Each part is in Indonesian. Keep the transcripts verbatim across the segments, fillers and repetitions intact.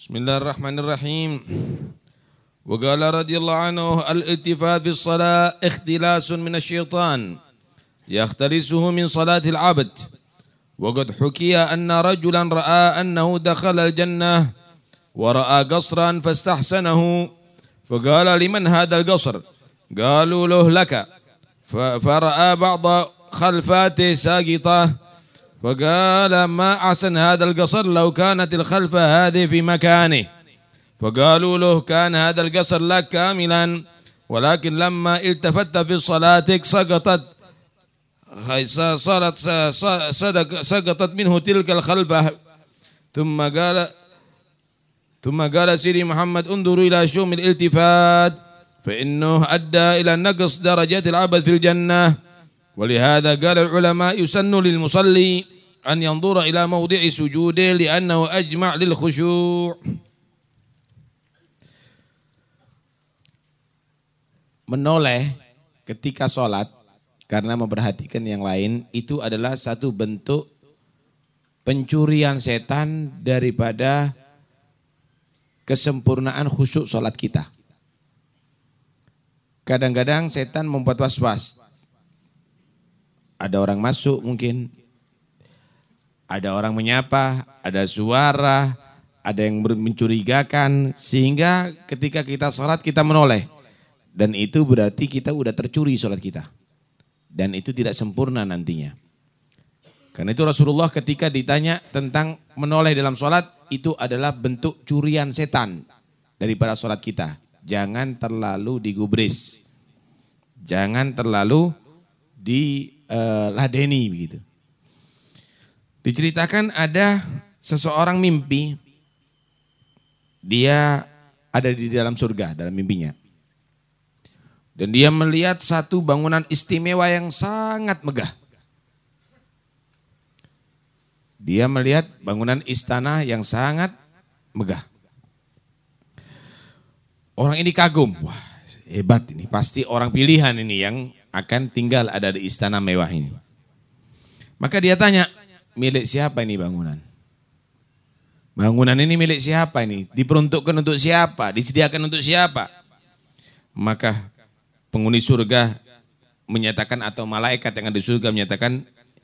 Bismillahirrahmanirrahim. Wa qala radhiyallahu anhu al-iltifat fi as-salah ikhtilasun min asy-syaitan yakhtalisuhu min salatil 'abd. Wa qad hukiya anna rajulan ra'a annahu dakhala al-jannah wa ra'a qasran fastahsanahu faqala liman hadha al-qasr qalu lahu laka fara'a ba'da khalfati sagitah فقال ما أحسن هذا القصر لو كانت الخلفة هذه في مكانه فقالوا له كان هذا القصر لك كاملا ولكن لما التفت في صلاتك سقطت صارت سقطت منه تلك الخلفة ثم قال ثم قال سيدي محمد انظروا إلى شؤم الالتفات فإنه أدى إلى نقص درجات العبد في الجنة ولهذا قال العلماء يسن للمصلي أن ينظر إلى موضع سجوده لأنه أجمع للخشوع. Menoleh ketika sholat karena memperhatikan yang lain itu adalah satu bentuk pencurian setan daripada kesempurnaan khusyuk sholat kita. Kadang-kadang setan membuat was-was. Ada orang masuk mungkin, ada orang menyapa, ada suara, ada yang mencurigakan. Sehingga ketika kita sholat kita menoleh. Dan itu berarti kita udah tercuri sholat kita. Dan itu tidak sempurna nantinya. Karena itu Rasulullah ketika ditanya tentang menoleh dalam sholat, itu adalah bentuk curian setan daripada sholat kita. Jangan terlalu digubris. Jangan terlalu di Uh, ladeni begitu. Diceritakan ada seseorang mimpi, dia ada di dalam surga dalam mimpinya. Dan dia melihat satu bangunan istimewa yang sangat megah. Dia melihat bangunan istana yang sangat megah. Orang ini kagum, wah hebat ini, pasti orang pilihan ini yang akan tinggal ada di istana mewah ini. Maka dia tanya, milik siapa ini bangunan? Bangunan ini milik siapa ini? Diperuntukkan untuk siapa? Disediakan untuk siapa? Maka penghuni surga menyatakan atau malaikat yang ada di surga menyatakan,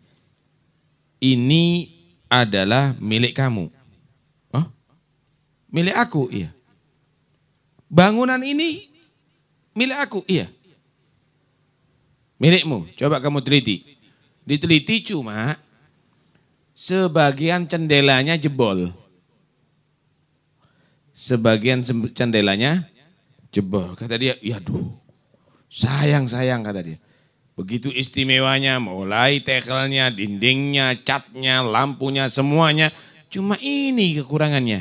ini adalah milik kamu. Oh, milik aku? Iya. Bangunan ini milik aku? Iya. Milikmu, coba kamu teliti. Diteliti cuma sebagian cendelanya jebol. Sebagian cendelanya jebol. Kata dia, ya aduh, sayang-sayang kata dia. Begitu istimewanya, mulai tekelnya, dindingnya, catnya, lampunya, semuanya. Cuma ini kekurangannya.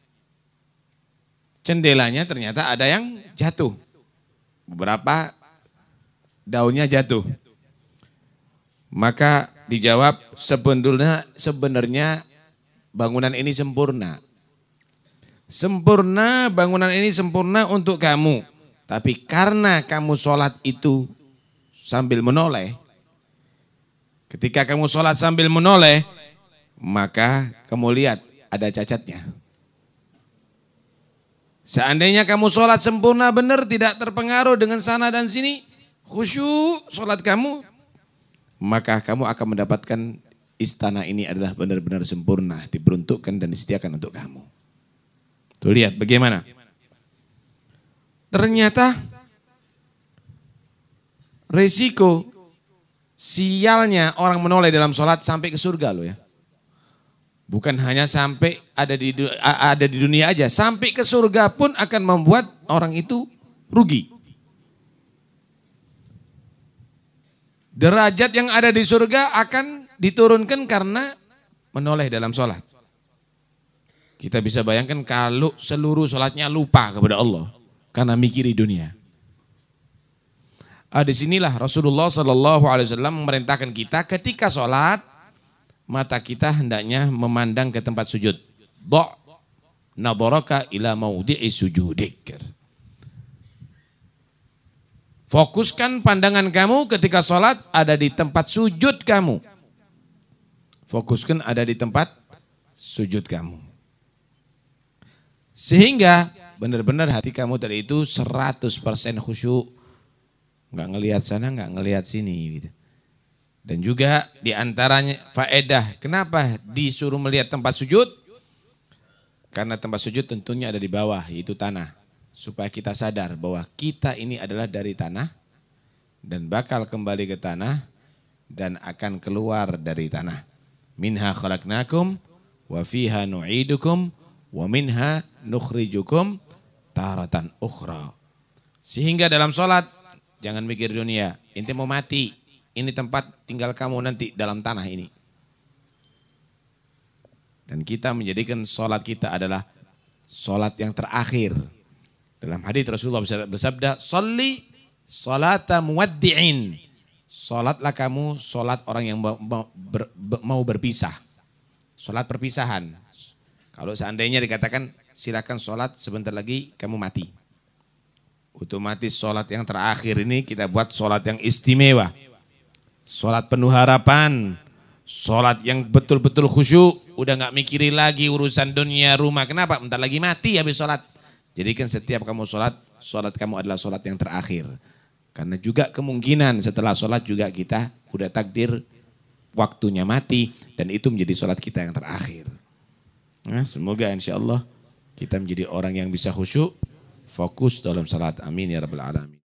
Cendelanya ternyata ada yang jatuh. Beberapa daunnya jatuh. Maka dijawab sebenarnya sebenarnya bangunan ini sempurna. Sempurna bangunan ini sempurna untuk kamu. Tapi karena kamu sholat itu sambil menoleh. Ketika kamu sholat sambil menoleh, maka kamu lihat ada cacatnya. Seandainya kamu sholat sempurna benar, tidak terpengaruh dengan sana dan sini, khusyuk sholat kamu, maka kamu akan mendapatkan istana ini adalah benar-benar sempurna, diperuntukkan dan disediakan untuk kamu. Tuh lihat bagaimana. Ternyata resiko sialnya orang menoleh dalam sholat sampai ke surga loh ya. Bukan hanya sampai ada di ada di dunia aja, sampai ke surga pun akan membuat orang itu rugi. Derajat yang ada di surga akan diturunkan karena menoleh dalam sholat. Kita bisa bayangkan kalau seluruh sholatnya lupa kepada Allah karena mikiri dunia. Ah, disinilah Rasulullah Shallallahu Alaihi Wasallam memerintahkan kita ketika sholat, mata kita hendaknya memandang ke tempat sujud. Do' nadharaka ila maudhi'i sujudik. Fokuskan pandangan kamu ketika sholat ada di tempat sujud kamu. Fokuskan ada di tempat sujud kamu. Sehingga benar-benar hati kamu tadi itu seratus persen khusyuk. Nggak ngelihat sana, nggak ngelihat sini gitu. Dan juga diantaranya faedah, kenapa disuruh melihat tempat sujud? Karena tempat sujud tentunya ada di bawah, yaitu tanah. Supaya kita sadar bahwa kita ini adalah dari tanah dan bakal kembali ke tanah dan akan keluar dari tanah. Minha khalaqnakum wa fiha nu'idukum wa minha nukhrijukum taratan ukhra. Sehingga dalam sholat jangan mikir dunia, inti mau mati. Ini tempat tinggal kamu nanti dalam tanah ini. Dan kita menjadikan sholat kita adalah sholat yang terakhir. Dalam hadits Rasulullah bersabda, "Sholli sholata muwaddi'in." Sholatlah kamu sholat orang yang mau berpisah. Sholat perpisahan. Kalau seandainya dikatakan silakan sholat sebentar lagi kamu mati. Otomatis sholat yang terakhir ini kita buat sholat yang istimewa. Sholat penuh harapan, sholat yang betul-betul khusyuk, udah gak mikirin lagi urusan dunia rumah. Kenapa? Bentar lagi mati habis sholat. Jadikan setiap kamu sholat, sholat kamu adalah sholat yang terakhir. Karena juga kemungkinan setelah sholat juga kita udah takdir waktunya mati dan itu menjadi sholat kita yang terakhir. Nah, semoga insya Allah kita menjadi orang yang bisa khusyuk, fokus dalam sholat. Amin ya rabbal alamin.